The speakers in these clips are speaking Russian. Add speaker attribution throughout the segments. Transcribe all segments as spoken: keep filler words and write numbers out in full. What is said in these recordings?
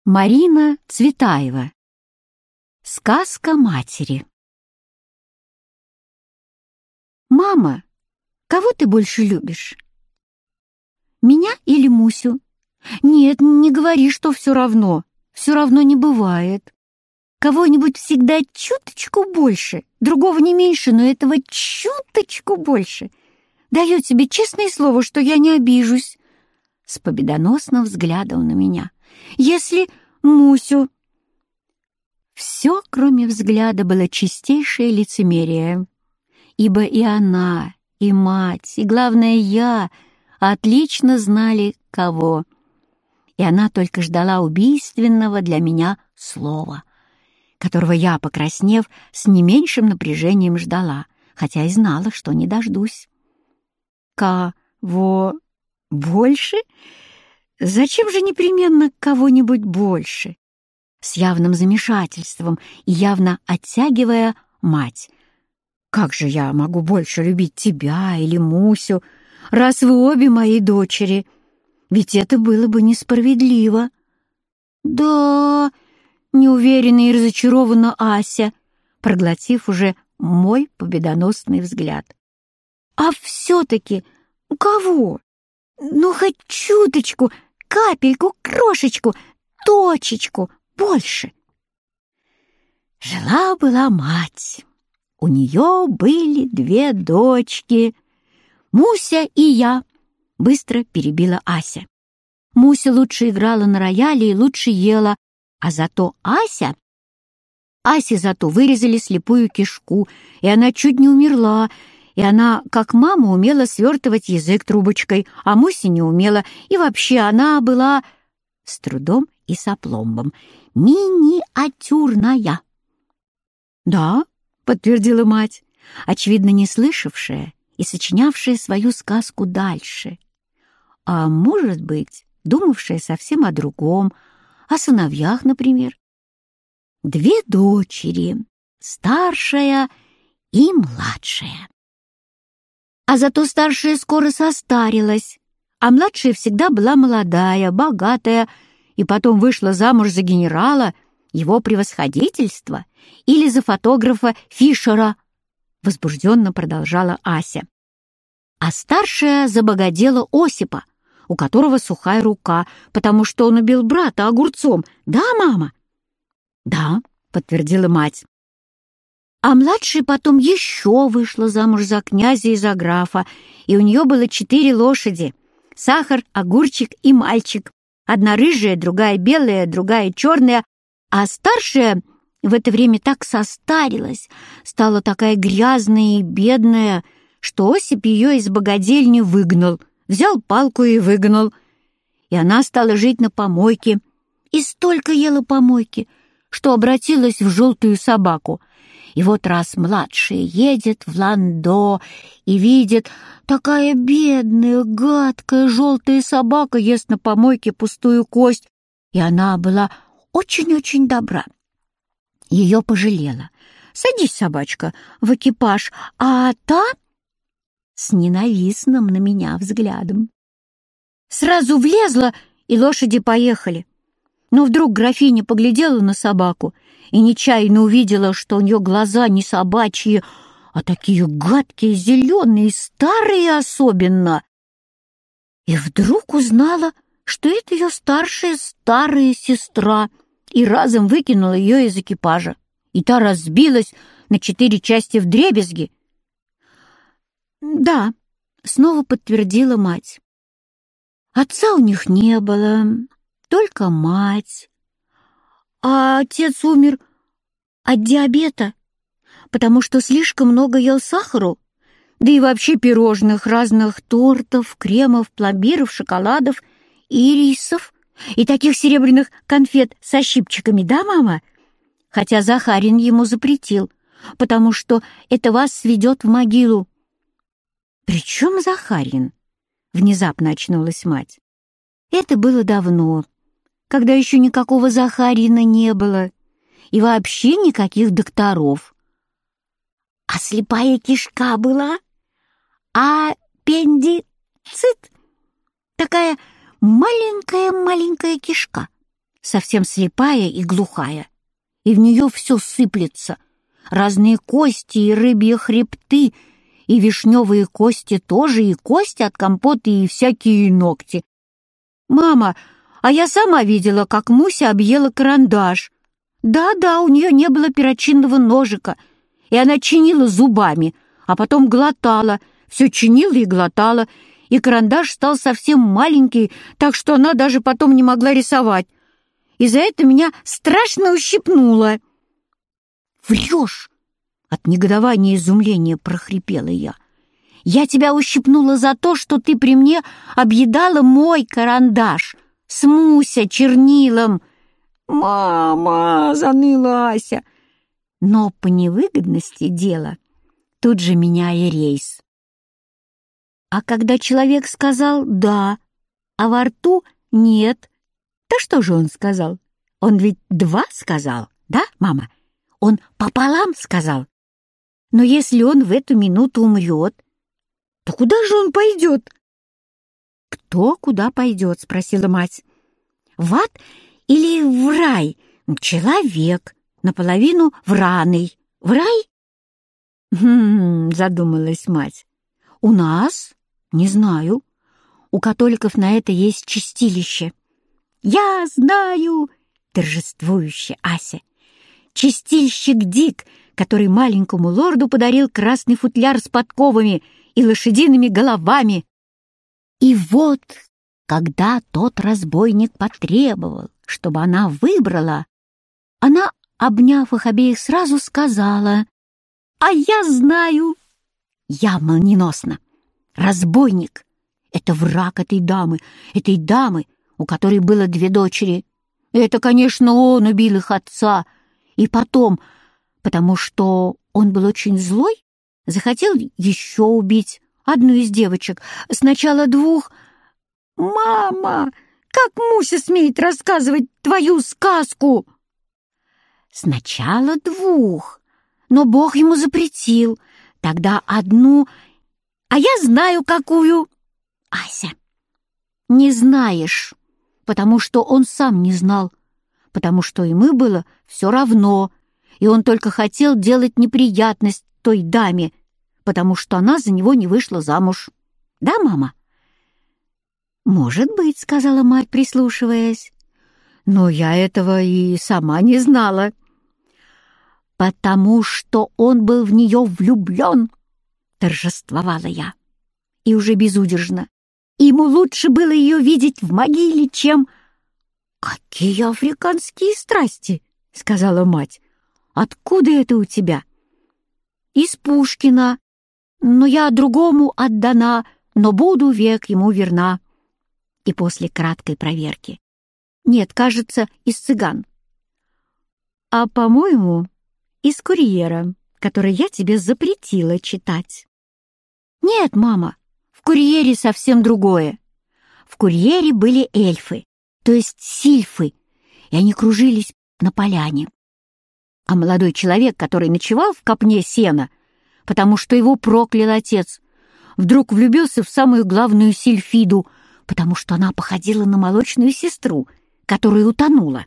Speaker 1: Марина Цветаева. Сказка матери. Мама, кого ты больше любишь? Меня или Мусю? Нет, не говори, что все равно. Все равно не бывает. Кого-нибудь всегда чуточку больше, другого не меньше, но этого чуточку больше. Даю тебе честное слово, что я не обижусь. С победоносным взглядом на меня. Если Мусю... Все, кроме взгляда, было чистейшее лицемерие, ибо и она, и мать, и, главное, я отлично знали, кого. И она только ждала убийственного для меня слова, которого я, покраснев, с не меньшим напряжением ждала, хотя и знала, что не дождусь. Кого больше? Зачем же непременно кого-нибудь больше? С явным замешательством и явно оттягивая мать. Как же я могу больше любить тебя или Мусю, раз вы обе мои дочери? Ведь это было бы несправедливо. Да, неуверенно и разочарованно Ася, проглотив уже мой победоносный взгляд. А все-таки кого? Ну, хоть чуточку, капельку, крошечку, точечку больше. Жила-была мать. У нее были две дочки. Муся и я, быстро перебила Ася. Муся лучше играла на рояле и лучше ела, а зато Ася... Асе зато вырезали слепую кишку, и она чуть не умерла, и она, как мама, умела свертывать язык трубочкой, а Муся не умела, и вообще она была с трудом и с опломбом миниатюрная. «Да», — подтвердила мать, очевидно, не слышавшая и сочинявшая свою сказку дальше, а, может быть, думавшая совсем о другом, о сыновьях, например. Две дочери, старшая и младшая. А зато старшая скоро состарилась, а младшая всегда была молодая, богатая, и потом вышла замуж за генерала, его превосходительства, или за фотографа Фишера, возбужденно продолжала Ася. А старшая забогадела Осипа, у которого сухая рука, потому что он убил брата огурцом. Да, мама? Да, подтвердила мать. А младшая потом еще вышла замуж за князя и за графа, и у нее было четыре лошади — Сахар, Огурчик и Мальчик. Одна рыжая, другая белая, другая черная, а старшая в это время так состарилась, стала такая грязная и бедная, что Осип ее из богадельни выгнал, взял палку и выгнал. И она стала жить на помойке, и столько ела помойки, что обратилась в желтую собаку. И вот раз младшая едет в ландо и видит, такая бедная, гадкая желтая собака ест на помойке пустую кость, и она была очень-очень добра. Ее пожалела. «Садись, собачка, в экипаж, а та...» с ненавистным на меня взглядом. Сразу влезла, и лошади поехали. Но вдруг графиня поглядела на собаку и нечаянно увидела, что у нее глаза не собачьи, а такие гадкие, зеленые, старые особенно. И вдруг узнала, что это ее старшая старая сестра, и разом выкинула ее из экипажа. И та разбилась на четыре части вдребезги. «Да», — снова подтвердила мать. «Отца у них не было, только мать. А отец умер от диабета, потому что слишком много ел сахару, да и вообще пирожных, разных тортов, кремов, пломбиров, шоколадов и рисов, и таких серебряных конфет со щипчиками, да, мама? Хотя Захарин ему запретил, потому что это вас сведет в могилу». «При чем Захарин?» — внезапно очнулась мать. «Это было давно, когда еще никакого Захарина не было, и вообще никаких докторов. А слепая кишка была? Аппендицит? Такая маленькая-маленькая кишка, совсем слепая и глухая, и в нее все сыплется. Разные кости и рыбьи хребты, и вишневые кости тоже, и кости от компота, и всякие ногти. Мама, а я сама видела, как Муся объела карандаш. Да-да, у нее не было перочинного ножика, и она чинила зубами, а потом глотала, все чинила и глотала, и карандаш стал совсем маленький, так что она даже потом не могла рисовать. И за это меня страшно ущипнуло. «Врешь!» — от негодования и изумления прохрипела я. «Я тебя ущипнула за то, что ты при мне объедала мой карандаш с Муся чернилом». «Мама!» — заныла Ася. Но по невыгодности дела тут же меняя рейс. А когда человек сказал «да», а во рту «нет», то что же он сказал? Он ведь «два» сказал, да, мама? Он пополам сказал. Но если он в эту минуту умрет, то куда же он пойдет? «Кто куда пойдет?» — спросила мать. «В ад или в рай? Человек, наполовину враный. В рай?» «Хм...» — задумалась мать. «У нас? Не знаю. У католиков на это есть чистилище». «Я знаю!» — торжествующе Ася. «Чистильщик Дик, который маленькому лорду подарил красный футляр с подковами и лошадиными головами. И вот, когда тот разбойник потребовал, чтобы она выбрала, она, обняв их обеих, сразу сказала: «А я знаю!» Я молниеносно. «Разбойник — это враг этой дамы, этой дамы, у которой было две дочери. Это, конечно, он убил их отца. И потом, потому что он был очень злой, захотел еще убить одну из девочек. Сначала двух. Мама, как Муся смеет рассказывать твою сказку?» «Сначала двух, но Бог ему запретил. Тогда одну, а я знаю, какую». «Ася, не знаешь, потому что он сам не знал, потому что ему было все равно, и он только хотел делать неприятность той даме, потому что она за него не вышла замуж. Да, мама?» «Может быть», — сказала мать, прислушиваясь, «но я этого и сама не знала». «Потому что он был в нее влюблен», — торжествовала я, и уже безудержно. Ему лучше было ее видеть в могиле, чем... «Какие африканские страсти!» — сказала мать. «Откуда это у тебя?» «Из Пушкина. Но я другому отдана, но буду век ему верна». И после краткой проверки. «Нет, кажется, из цыган». «А, по-моему, из курьера, который я тебе запретила читать». «Нет, мама, в курьере совсем другое. В курьере были эльфы, то есть сильфы, и они кружились на поляне. А молодой человек, который ночевал в копне сена, потому что его проклял отец, вдруг влюбился в самую главную сильфиду, потому что она походила на молочную сестру, которая утонула».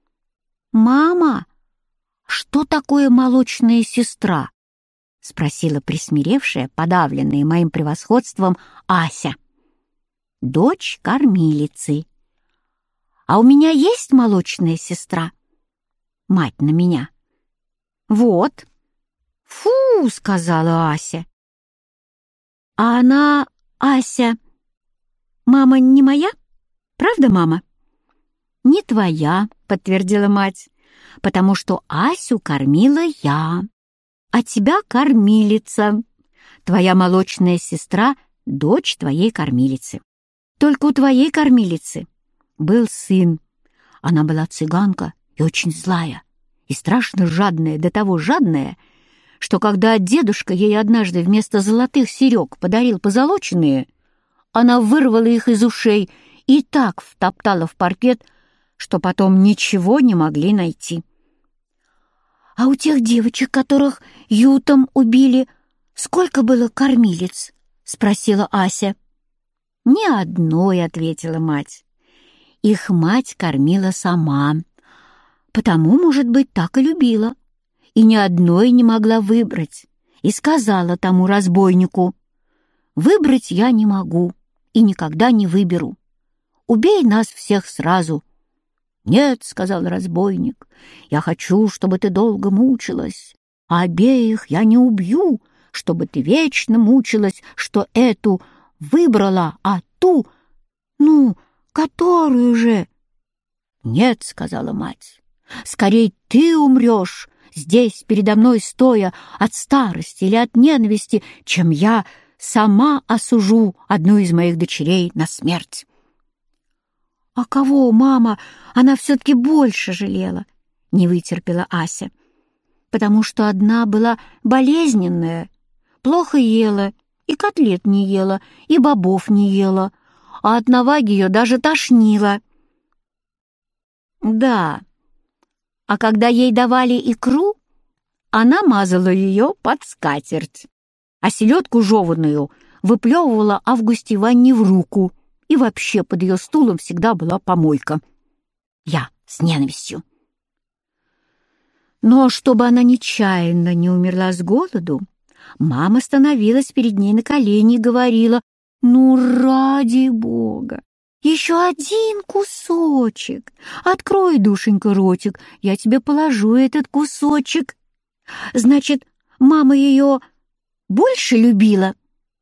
Speaker 1: «Мама, что такое молочная сестра?» — спросила присмиревшая, подавленная моим превосходством Ася. «Дочь кормилицы. А у меня есть молочная сестра?» Мать на меня. «Вот». «Фу!» — сказала Ася. «А она, Ася, мама не моя? Правда, мама?» «Не твоя», — подтвердила мать, «потому что Асю кормила я, а тебя кормилица. Твоя молочная сестра — дочь твоей кормилицы. Только у твоей кормилицы был сын. Она была цыганка и очень злая, и страшно жадная, до того жадная, что когда дедушка ей однажды вместо золотых серег подарил позолоченные, она вырвала их из ушей и так втоптала в паркет, что потом ничего не могли найти». «А у тех девочек, которых ютом убили, сколько было кормилиц?» — спросила Ася. «Ни одной», — ответила мать. Их мать кормила сама, потому, может быть, так и любила, и ни одной не могла выбрать, и сказала тому разбойнику: «Выбрать я не могу и никогда не выберу. Убей нас всех сразу». «Нет», — сказал разбойник, — «я хочу, чтобы ты долго мучилась, а обеих я не убью, чтобы ты вечно мучилась, что эту выбрала, а ту, ну, которую же». «Нет», — сказала мать, — «скорей ты умрешь, здесь передо мной стоя, от старости или от ненависти, чем я сама осужу одну из моих дочерей на смерть». «А кого, мама, она все-таки больше жалела?» — не вытерпела Ася. «Потому что одна была болезненная, плохо ела, и котлет не ела, и бобов не ела, а от наваги ее даже тошнило». «Да, а когда ей давали икру, она мазала ее под скатерть, а селедку жеванную выплевывала Августе Ивановне в руку, и вообще под ее стулом всегда была помойка». Я с ненавистью. Но чтобы она нечаянно не умерла с голоду, мама становилась перед ней на колени и говорила: «Ну, ради Бога, еще один кусочек. Открой, душенька, ротик, я тебе положу этот кусочек». Значит, мама ее больше любила?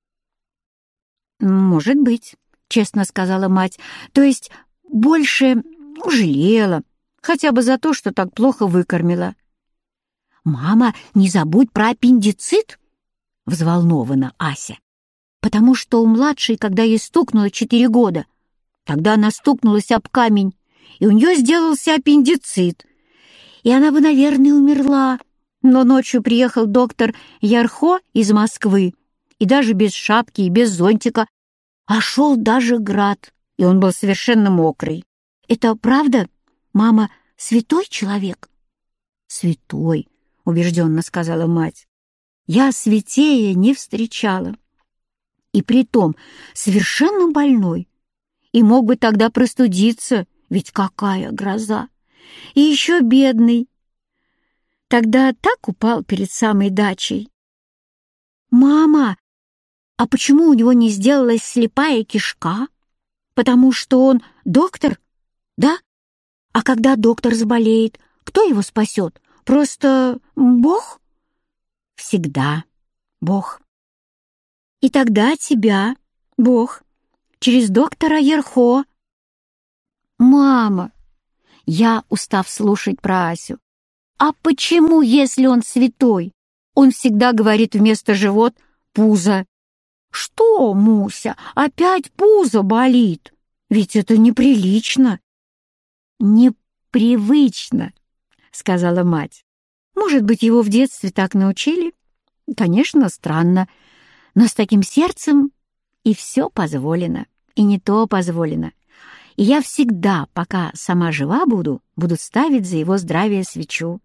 Speaker 1: «Может быть», — честно сказала мать, — «то есть больше жалела, хотя бы за то, что так плохо выкормила». «Мама, не забудь про аппендицит», — взволнована Ася, «потому что у младшей, когда ей стукнуло четыре года, тогда она стукнулась об камень, и у нее сделался аппендицит, и она бы, наверное, умерла. Но ночью приехал доктор Ярхо из Москвы, и даже без шапки и без зонтика, а шел даже град, и он был совершенно мокрый. Это правда? Мама святой человек?» «Святой», — убежденно сказала мать. «Я святее не встречала. И притом совершенно больной. И мог бы тогда простудиться, ведь какая гроза. И еще бедный. Тогда так упал перед самой дачей». «Мама, а почему у него не сделалась слепая кишка? Потому что он доктор, да? А когда доктор заболеет, кто его спасет? Просто Бог?» «Всегда Бог. И тогда тебя, Бог, через доктора Ерхо». «Мама», я, устав слушать про Асю, «а почему, если он святой, он всегда говорит вместо живот пузо?» «Что, Муся, опять пузо болит? Ведь это неприлично». «Непривычно», — сказала мать. «Может быть, его в детстве так научили? Конечно, странно, но с таким сердцем и все позволено, и не то позволено. И я всегда, пока сама жива буду, буду ставить за его здравие свечу».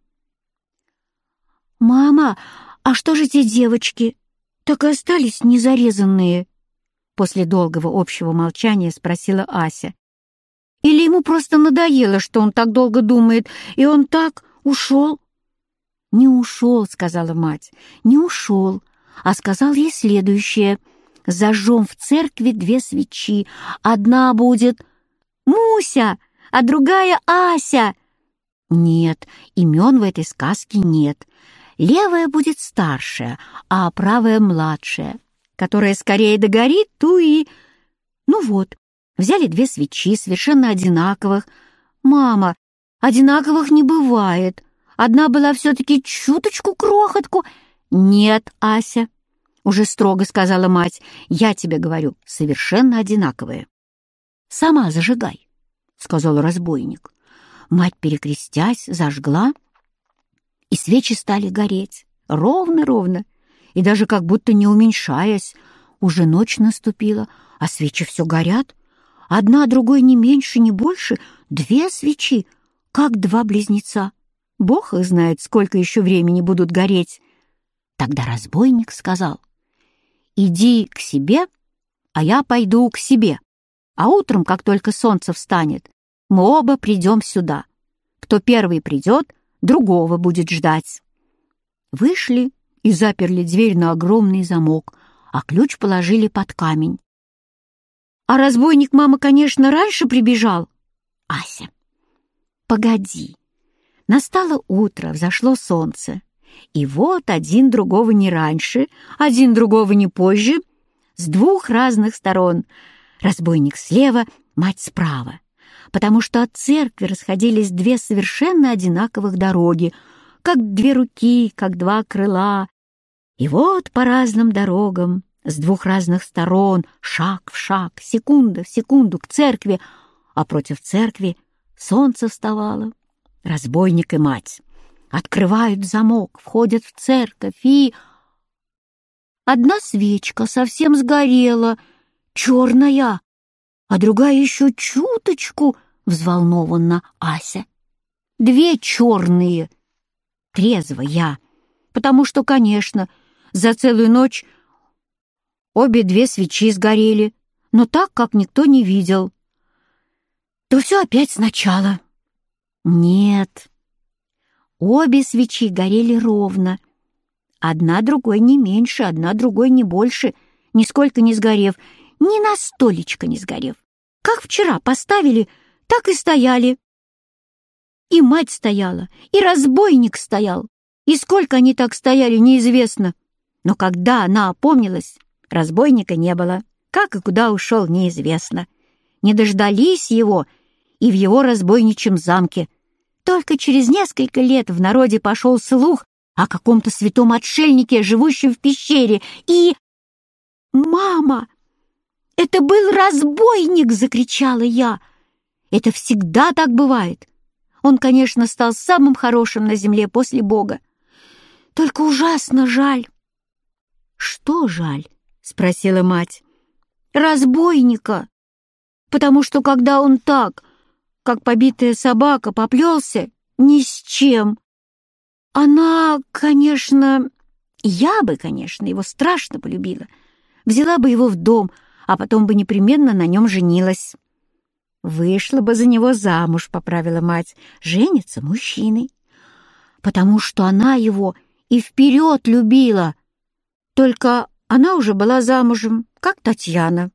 Speaker 1: «Мама, а что же те девочки? Так и остались незарезанные?» После долгого общего молчания спросила Ася. «Или ему просто надоело, что он так долго думает, и он так ушел?» «Не ушел», — сказала мать, — «не ушел, а сказал ей следующее: зажжем в церкви две свечи, одна будет Муся, а другая Ася». «Нет, имен в этой сказке нет. Левая будет старшая, а правая младшая, которая скорее догорит, ту и...» Ну вот, взяли две свечи, совершенно одинаковых. «Мама, одинаковых не бывает. Одна была все-таки чуточку крохотку». «Нет, Ася», — уже строго сказала мать, — «я тебе говорю, совершенно одинаковые». «Сама зажигай», — сказал разбойник. Мать, перекрестясь, зажгла, и свечи стали гореть ровно-ровно, и даже как будто не уменьшаясь. Уже ночь наступила, а свечи все горят. Одна другой не меньше, не больше, две свечи, как два близнеца. Бог их знает, сколько еще времени будут гореть. Тогда разбойник сказал: «Иди к себе, а я пойду к себе, а утром, как только солнце встанет, Мы оба придем сюда. Кто первый придет, другого будет ждать». Вышли и заперли дверь на огромный замок, а ключ положили под камень. «А разбойник, мама, конечно, раньше прибежал?» «Ася, погоди». Настало утро, взошло солнце. И вот один другого не раньше, один другого не позже, с двух разных сторон. Разбойник слева, мать справа, потому что от церкви расходились две совершенно одинаковых дороги, как две руки, как два крыла. И вот по разным дорогам, с двух разных сторон, шаг в шаг, секунда в секунду к церкви, а против церкви солнце вставало. Разбойник и мать открывают замок, входят в церковь, и... Одна свечка совсем сгорела, черная, а другая еще чуточку, взволнованно Ася. Две черные. Трезво я, потому что, конечно, за целую ночь обе две свечи сгорели, но так, как никто не видел. То все опять сначала. Нет, обе свечи горели ровно. Одна другой не меньше, одна другой не больше, нисколько не сгорев, ни на столечко не сгорев. Как вчера поставили, так и стояли. И мать стояла, и разбойник стоял, и сколько они так стояли, неизвестно. Но когда она опомнилась, разбойника не было, как и куда ушел, неизвестно. Не дождались его и в его разбойничьем замке. Только через несколько лет в народе пошел слух о каком-то святом отшельнике, живущем в пещере, и... «Мама! Это был разбойник!» — закричала я. «Это всегда так бывает. Он, конечно, стал самым хорошим на земле после Бога. Только ужасно жаль». «Что жаль?» — спросила мать. «Разбойника. Потому что когда он так, как побитая собака, поплелся, ни с чем. Она, конечно... Я бы, конечно, его страшно полюбила. Взяла бы его в дом, а потом бы непременно на нем женилась». «Вышла бы за него замуж», — поправила мать. «Женится мужчиной. Потому что она его и вперед любила. Только она уже была замужем, как Татьяна».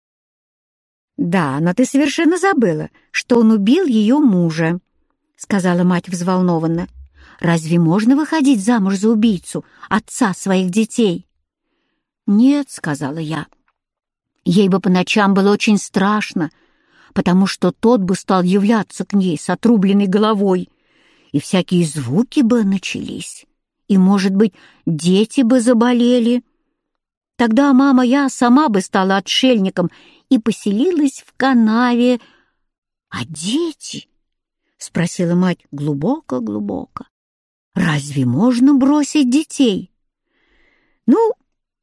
Speaker 1: «Да, но ты совершенно забыла, что он убил ее мужа», — сказала мать взволнованно. «Разве можно выходить замуж за убийцу, отца своих детей?» «Нет», — сказала я. Ей бы по ночам было очень страшно, потому что тот бы стал являться к ней с отрубленной головой, и всякие звуки бы начались, и, может быть, дети бы заболели. Тогда, мама, я сама бы стала отшельником и поселилась в канаве. «А дети?» — спросила мать глубоко-глубоко. «Разве можно бросить детей?» «Ну,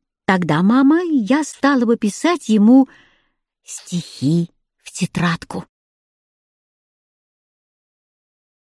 Speaker 1: тогда, мама, я стала бы писать ему стихи в тетрадку».